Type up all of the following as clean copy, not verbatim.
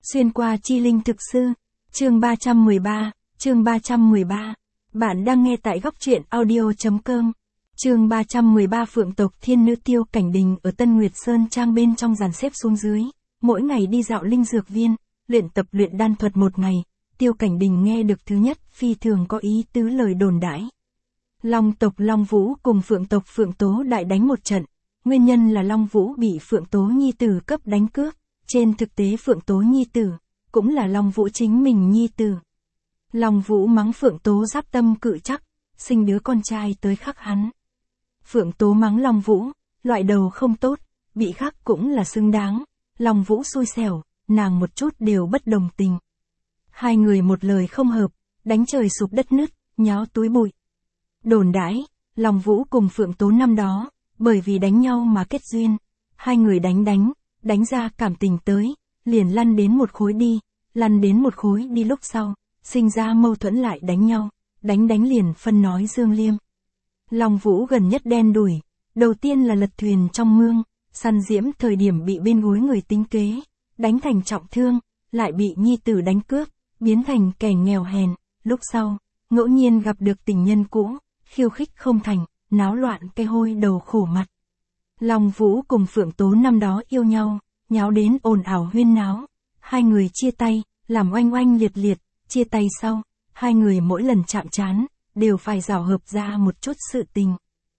Xuyên qua chi linh thực sư, chương 313. Bạn đang nghe tại góc truyện audio.com. Chương 313 Phượng tộc thiên nữ Tiêu Cảnh Đình ở Tân Nguyệt Sơn Trang bên trong dàn xếp xuống dưới, mỗi ngày đi dạo linh dược viên, luyện tập luyện đan thuật một ngày. Tiêu Cảnh Đình nghe được thứ nhất phi thường có ý tứ lời đồn đãi. Long tộc Long Vũ cùng Phượng tộc Phượng Tố đại đánh một trận, nguyên nhân là Long Vũ bị Phượng Tố nhi tử cấp đánh cướp, trên thực tế Phượng Tố nhi tử, cũng là Long Vũ chính mình nhi tử. Long Vũ mắng Phượng Tố giáp tâm cự chắc, sinh đứa con trai tới khắc hắn. Phượng Tố mắng Long Vũ, loại đầu không tốt, bị khắc cũng là xứng đáng, Long Vũ xui xẻo, nàng một chút đều bất đồng tình. Hai người một lời không hợp, đánh trời sụp đất nứt, nháo túi bụi. Đồn đãi, Long Vũ cùng Phượng Tố năm đó, bởi vì đánh nhau mà kết duyên, hai người đánh ra cảm tình tới, liền lăn đến một khối đi lúc sau, sinh ra mâu thuẫn lại đánh nhau, đánh liền phân nói Dương Liêm. Long Vũ gần nhất đen đủi, đầu tiên là lật thuyền trong mương, săn diễm thời điểm bị bên gối người tính kế, đánh thành trọng thương, lại bị nhi tử đánh cướp, biến thành kẻ nghèo hèn, lúc sau, ngẫu nhiên gặp được tình nhân cũ, khiêu khích không thành, náo loạn cái hôi đầu khổ mặt. Long Vũ cùng Phượng Tố năm đó yêu nhau, nháo đến ồn ào huyên náo, hai người chia tay, làm oanh oanh liệt liệt, chia tay sau, hai người mỗi lần chạm trán, đều phải rào hợp ra một chút sự tình.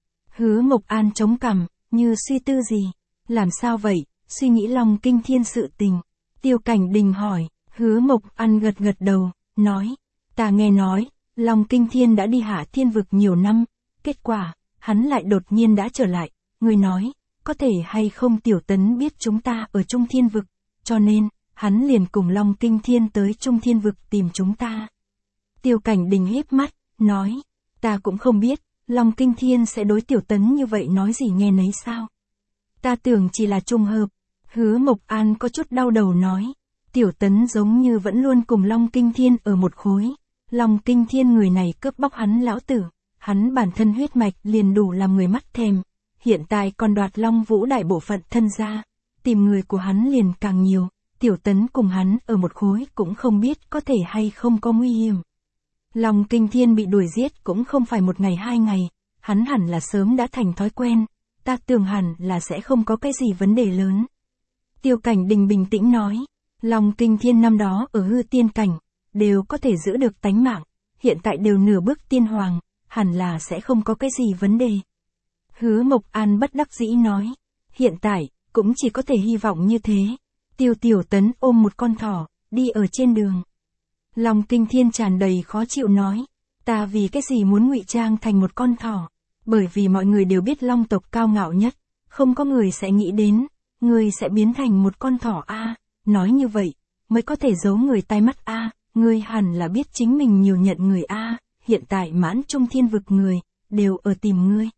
Hứa Mộc An chống cằm, như suy tư gì, làm sao vậy, suy nghĩ Long Kinh Thiên sự tình. Tiêu Cảnh Đình hỏi, Hứa Mộc An gật đầu, nói, ta nghe nói, Long Kinh Thiên đã đi Hạ Thiên Vực nhiều năm, kết quả, hắn lại đột nhiên đã trở lại, người nói, có thể hay không Tiểu Tấn biết chúng ta ở Trung Thiên Vực, cho nên, hắn liền cùng Long Kinh Thiên tới Trung Thiên Vực tìm chúng ta. Tiêu Cảnh Đình híp mắt, nói, ta cũng không biết, Long Kinh Thiên sẽ đối Tiểu Tấn như vậy nói gì nghe nấy sao. Ta tưởng chỉ là trùng hợp. Hứa Mộc An có chút đau đầu nói, Tiểu Tấn giống như vẫn luôn cùng Long Kinh Thiên ở một khối. Long Kinh Thiên người này cướp bóc hắn lão tử, hắn bản thân huyết mạch liền đủ làm người mắt thèm, hiện tại còn đoạt Long Vũ đại bộ phận thân ra, tìm người của hắn liền càng nhiều, Tiểu Tấn cùng hắn ở một khối cũng không biết có thể hay không có nguy hiểm. Long Kinh Thiên bị đuổi giết cũng không phải một ngày hai ngày, hắn hẳn là sớm đã thành thói quen, ta tưởng hẳn là sẽ không có cái gì vấn đề lớn. Tiêu Cảnh Đình bình tĩnh nói, Long Kinh Thiên năm đó ở hư tiên cảnh, đều có thể giữ được tánh mạng, hiện tại đều nửa bước tiên hoàng, hẳn là sẽ không có cái gì vấn đề. Hứa Mộc An bất đắc dĩ nói, hiện tại, cũng chỉ có thể hy vọng như thế. Tiểu Tấn ôm một con thỏ, đi ở trên đường. Long Kinh Thiên tràn đầy khó chịu nói, ta vì cái gì muốn ngụy trang thành một con thỏ, bởi vì mọi người đều biết Long tộc cao ngạo nhất, không có người sẽ nghĩ đến, người sẽ biến thành một con thỏ a, nói như vậy, mới có thể giấu người tai mắt a, ngươi hẳn là biết chính mình nhiều nhận người a, hiện tại mãn Trung Thiên Vực người, đều ở tìm ngươi.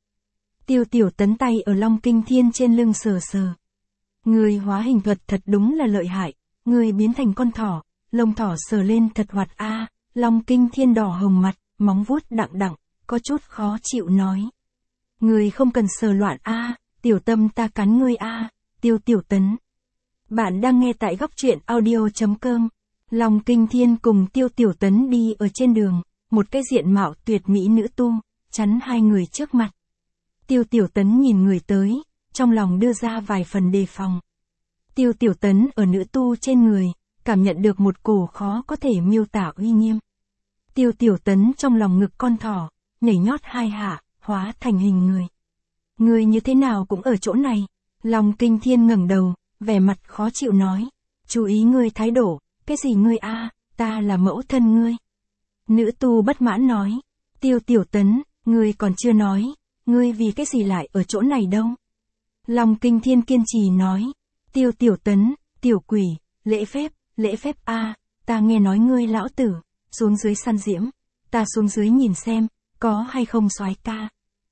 Tiểu Tấn tay ở Long Kinh Thiên trên lưng sờ sờ. Ngươi hóa hình thuật thật đúng là lợi hại, ngươi biến thành con thỏ, lông thỏ sờ lên thật hoạt a, Long Kinh Thiên đỏ hồng mặt, móng vuốt đặng, có chút khó chịu nói. Ngươi không cần sờ loạn a, tiểu tâm ta cắn ngươi a, Tiểu Tấn. Bạn đang nghe tại góc truyện audio.com. Long Kinh Thiên cùng Tiểu Tấn đi ở trên đường, một cái diện mạo tuyệt mỹ nữ tu, chắn hai người trước mặt. Tiểu Tấn nhìn người tới, trong lòng đưa ra vài phần đề phòng. Tiểu Tấn ở nữ tu trên người, cảm nhận được một cổ khó có thể miêu tả uy nghiêm. Tiểu Tấn trong lòng ngực con thỏ, nhảy nhót hai hạ, hóa thành hình người. Người như thế nào cũng ở chỗ này. Long Kinh Thiên ngẩng đầu, vẻ mặt khó chịu nói, chú ý ngươi thái độ, cái gì ngươi a, ta là mẫu thân ngươi. Nữ tu bất mãn nói, Tiểu Tấn, ngươi còn chưa nói, ngươi vì cái gì lại ở chỗ này đâu. Long Kinh Thiên kiên trì nói, Tiểu Tấn, tiểu quỷ, lễ phép a, ta nghe nói ngươi lão tử, xuống dưới săn diễm, ta xuống dưới nhìn xem, có hay không soái ca.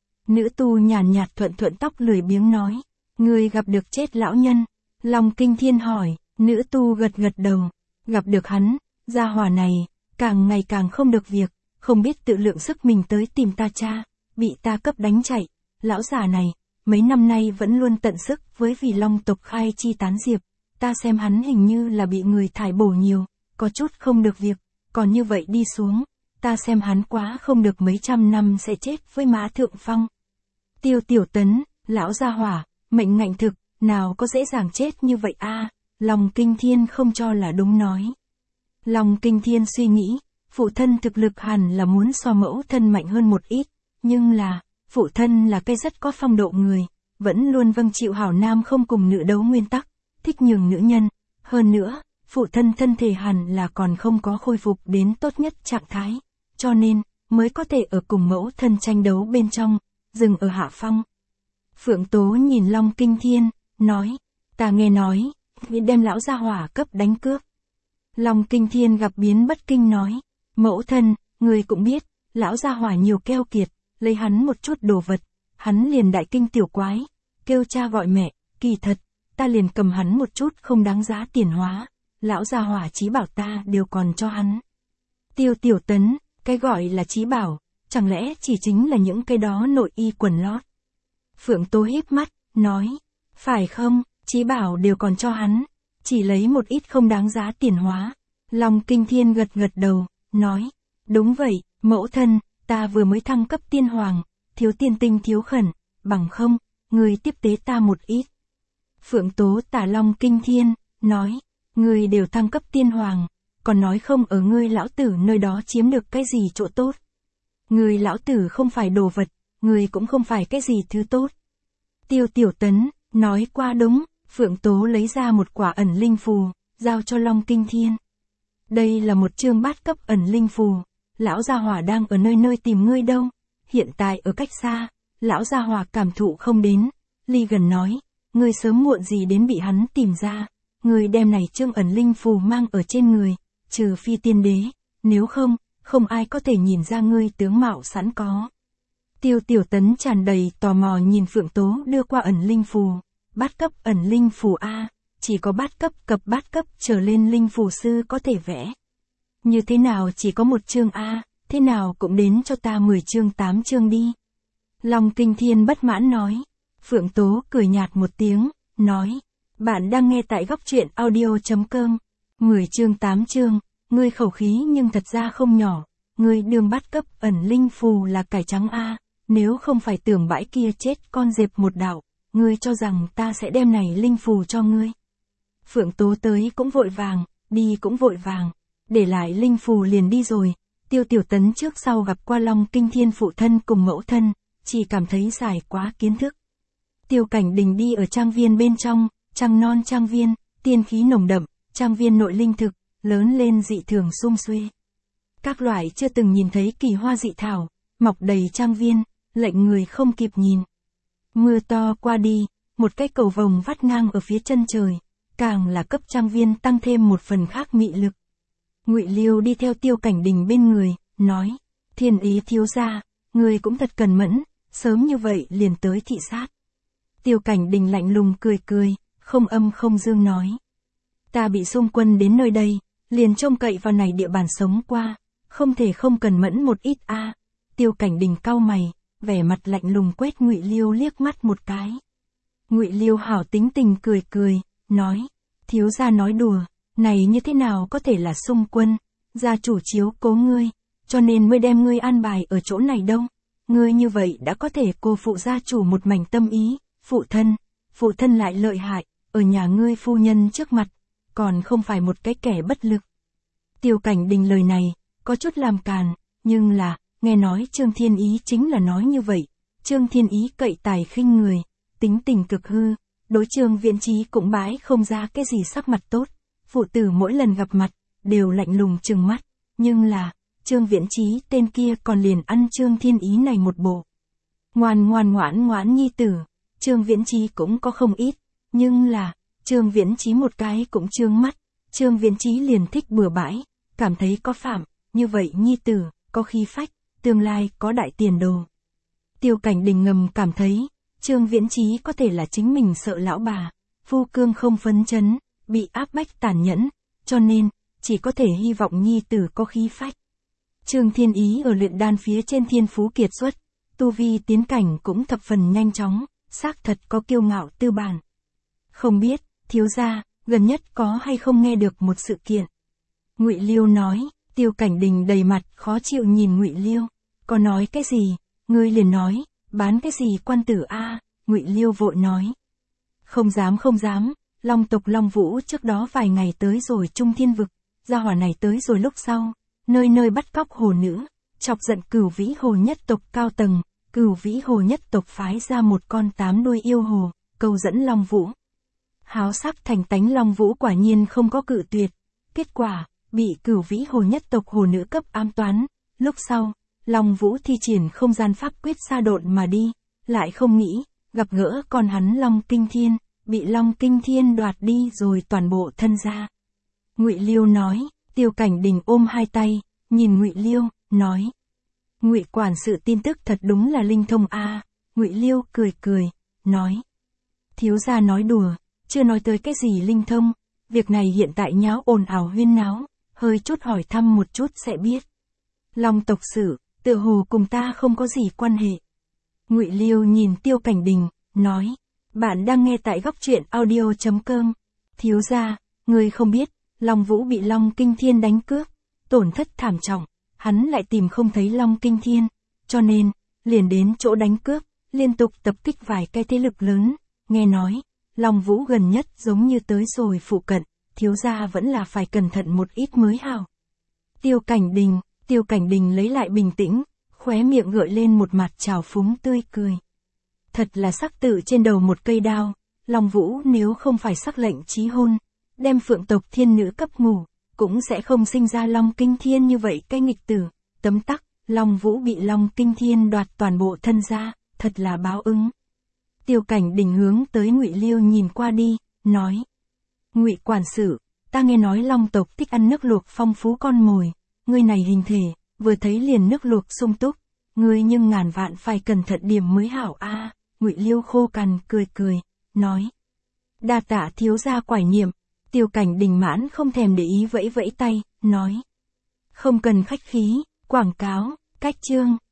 Nữ tu nhàn nhạt thuận tóc lười biếng nói, ngươi gặp được chết lão nhân. Long Kinh Thiên hỏi, nữ tu gật đầu, gặp được hắn, gia hỏa này, càng ngày càng không được việc, không biết tự lượng sức mình tới tìm ta cha, bị ta cấp đánh chạy, lão già này, mấy năm nay vẫn luôn tận sức với vì Long tộc khai chi tán diệp, ta xem hắn hình như là bị người thải bổ nhiều, có chút không được việc, còn như vậy đi xuống, ta xem hắn quá không được mấy trăm năm sẽ chết với Mã Thượng Phong. Tiêu Tiểu Tấn, lão gia hỏa, mệnh ngạnh thực, nào có dễ dàng chết như vậy a? Long Kinh Thiên không cho là đúng nói. Long Kinh Thiên suy nghĩ, phụ thân thực lực hẳn là muốn so mẫu thân mạnh hơn một ít, nhưng là, phụ thân là cái rất có phong độ người, vẫn luôn vâng chịu hảo nam không cùng nữ đấu nguyên tắc, thích nhường nữ nhân. Hơn nữa, phụ thân thân thể hẳn là còn không có khôi phục đến tốt nhất trạng thái, cho nên, mới có thể ở cùng mẫu thân tranh đấu bên trong, dừng ở hạ phong. Phượng Tố nhìn Long Kinh Thiên, nói, ta nghe nói, đem lão gia hỏa cấp đánh cướp. Long Kinh Thiên gặp biến bất kinh nói, mẫu thân, người cũng biết, lão gia hỏa nhiều keo kiệt, lấy hắn một chút đồ vật, hắn liền đại kinh tiểu quái, kêu cha gọi mẹ, kỳ thật, ta liền cầm hắn một chút không đáng giá tiền hóa, lão gia hỏa chí bảo ta đều còn cho hắn. Tiêu Tiểu Tấn, cái gọi là chí bảo, chẳng lẽ chỉ chính là những cái đó nội y quần lót. Phượng Tố híp mắt, nói, phải không, chí bảo đều còn cho hắn, chỉ lấy một ít không đáng giá tiền hóa. Long Kinh Thiên gật gật đầu, nói, đúng vậy, mẫu thân, ta vừa mới thăng cấp tiên hoàng, thiếu tiên tinh thiếu khẩn, bằng không, người tiếp tế ta một ít. Phượng Tố tả Long Kinh Thiên, nói, người đều thăng cấp tiên hoàng, còn nói không ở ngươi lão tử nơi đó chiếm được cái gì chỗ tốt. Người lão tử không phải đồ vật, người cũng không phải cái gì thứ tốt. Tiêu Tiểu Tấn, nói qua đúng, Phượng Tố lấy ra một quả ẩn linh phù, giao cho Long Kinh Thiên. Đây là một chương bát cấp ẩn linh phù, lão gia hỏa đang ở nơi nơi tìm ngươi đâu, hiện tại ở cách xa, lão gia hỏa cảm thụ không đến, ly gần nói, ngươi sớm muộn gì đến bị hắn tìm ra, ngươi đem này chương ẩn linh phù mang ở trên người, trừ phi tiên đế, nếu không, không ai có thể nhìn ra ngươi tướng mạo sẵn có. Tiêu Tiểu Tấn tràn đầy tò mò nhìn Phượng Tố đưa qua ẩn linh phù, bát cấp ẩn linh phù a, chỉ có bát cấp cập bát cấp trở lên linh phù sư có thể vẽ. Như thế nào chỉ có một chương a, thế nào cũng đến cho ta 10 chương 8 chương đi. Long Kinh Thiên bất mãn nói. Phượng Tố cười nhạt một tiếng, nói, bạn đang nghe tại góc truyện audio.com, 10 chương 8 chương, ngươi khẩu khí nhưng thật ra không nhỏ, ngươi đương bắt cấp ẩn linh phù là cải trắng a, nếu không phải tưởng bãi kia chết con dẹp một đạo, ngươi cho rằng ta sẽ đem này linh phù cho ngươi. Phượng Tố tới cũng vội vàng, đi cũng vội vàng, để lại linh phù liền đi rồi. Tiêu Tiểu Tấn trước sau gặp qua Long Kinh Thiên phụ thân cùng mẫu thân, chỉ cảm thấy dài quá kiến thức. Tiêu Cảnh Đình đi ở trang viên bên trong, trăng non trang viên, tiên khí nồng đậm, trang viên nội linh thực, lớn lên dị thường sum suê. Các loại chưa từng nhìn thấy kỳ hoa dị thảo, mọc đầy trang viên, lệnh người không kịp nhìn. Mưa to qua đi, một cái cầu vồng vắt ngang ở phía chân trời, càng là cấp trang viên tăng thêm một phần khác mị lực. Ngụy Liêu đi theo Tiêu Cảnh Đình bên người, nói, Thiên Ý thiếu gia, người cũng thật cần mẫn, sớm như vậy liền tới thị sát. Tiêu Cảnh Đình lạnh lùng cười cười, không âm không dương nói. Ta bị xung quân đến nơi đây, liền trông cậy vào này địa bàn sống qua, không thể không cần mẫn một ít a. Tiêu Cảnh Đình cau mày, vẻ mặt lạnh lùng quét Ngụy Liêu liếc mắt một cái. Ngụy Liêu hảo tính tình cười cười, nói, thiếu gia nói đùa, này như thế nào có thể là xung quân, gia chủ chiếu cố ngươi, cho nên mới đem ngươi an bài ở chỗ này đâu. Ngươi như vậy đã có thể cô phụ gia chủ một mảnh tâm ý, phụ thân lại lợi hại, ở nhà ngươi phu nhân trước mặt, còn không phải một cái kẻ bất lực. Tiêu Cảnh Đình lời này, có chút làm càn, nhưng là, nghe nói Trương Thiên Ý chính là nói như vậy. Trương Thiên Ý cậy tài khinh người, tính tình cực hư, đối Trương Viễn Chí cũng bái không ra cái gì sắc mặt tốt. Phụ tử mỗi lần gặp mặt, đều lạnh lùng trừng mắt, nhưng là, Trương Viễn Chí tên kia còn liền ăn Trương Thiên Ý này một bộ. Ngoan nhi tử, Trương Viễn Chí cũng có không ít, nhưng là, Trương Viễn Chí một cái cũng trương mắt, Trương Viễn Chí liền thích bừa bãi, cảm thấy có phạm, như vậy nhi tử, có khí phách, tương lai có đại tiền đồ. Tiêu Cảnh Đình ngầm cảm thấy, Trương Viễn Chí có thể là chính mình sợ lão bà, phu cương không phấn chấn, bị áp bách tàn nhẫn, cho nên, chỉ có thể hy vọng nhi tử có khí phách. Trương Thiên Ý ở luyện đan phía trên thiên phú kiệt xuất, tu vi tiến cảnh cũng thập phần nhanh chóng, xác thật có kiêu ngạo tư bản. Không biết, thiếu gia, gần nhất có hay không nghe được một sự kiện? Ngụy Liêu nói. Tiêu Cảnh Đình đầy mặt khó chịu nhìn Ngụy Liêu. Có nói cái gì? Ngươi liền nói, bán cái gì quan tử a? Ngụy Liêu vội nói. Không dám, Long tộc Long Vũ trước đó vài ngày tới rồi Trung Thiên Vực, gia hỏa này tới rồi lúc sau, nơi nơi bắt cóc hồ nữ, chọc giận Cửu Vĩ Hồ nhất tộc cao tầng, Cửu Vĩ Hồ nhất tộc phái ra một con 8 đuôi yêu hồ, câu dẫn Long Vũ. Háo sắc thành tánh Long Vũ quả nhiên không có cự tuyệt, kết quả, bị Cửu Vĩ Hồ nhất tộc hồ nữ cấp ám toán, lúc sau, Long Vũ thi triển không gian pháp quyết sa độn mà đi, lại không nghĩ, gặp gỡ con hắn Long Kinh Thiên, bị Long Kinh Thiên đoạt đi rồi toàn bộ thân gia. Ngụy Liêu nói. Tiêu Cảnh Đình ôm hai tay, nhìn Ngụy Liêu, nói. Ngụy quản sự tin tức thật đúng là linh thông a. Ngụy Liêu cười, nói. Thiếu gia nói đùa, chưa nói tới cái gì linh thông, việc này hiện tại nháo ồn ào huyên náo, hơi chút hỏi thăm một chút sẽ biết. Long tộc sự, tựa hồ cùng ta không có gì quan hệ. Ngụy Liêu nhìn Tiêu Cảnh Đình, nói. Bạn đang nghe tại góc truyện audio.com. Thiếu gia, ngươi không biết, Long Vũ bị Long Kinh Thiên đánh cướp, tổn thất thảm trọng, hắn lại tìm không thấy Long Kinh Thiên, cho nên, liền đến chỗ đánh cướp, liên tục tập kích vài cái thế lực lớn, nghe nói, Long Vũ gần nhất giống như tới rồi phụ cận, thiếu gia vẫn là phải cẩn thận một ít mới hảo. Tiêu Cảnh Đình lấy lại bình tĩnh, khóe miệng gợi lên một mặt trào phúng tươi cười. Thật là sắc tự trên đầu một cây đao, Long Vũ nếu không phải sắc lệnh chí hôn, đem Phượng tộc thiên nữ cấp ngủ, cũng sẽ không sinh ra Long Kinh Thiên như vậy cái nghịch tử, tấm tắc, Long Vũ bị Long Kinh Thiên đoạt toàn bộ thân gia, thật là báo ứng. Tiêu Cảnh Đình hướng tới Ngụy Liêu nhìn qua đi, nói. Ngụy quản sự, ta nghe nói Long tộc thích ăn nước luộc phong phú con mồi, ngươi này hình thể, vừa thấy liền nước luộc sung túc, ngươi nhưng ngàn vạn phải cẩn thận điểm mới hảo a. Ngụy Liêu khô cằn cười, nói. Đa tạ thiếu gia quải niệm. Tiêu Cảnh Đình mãn không thèm để ý vẫy tay, nói. Không cần khách khí, quảng cáo, cách chương.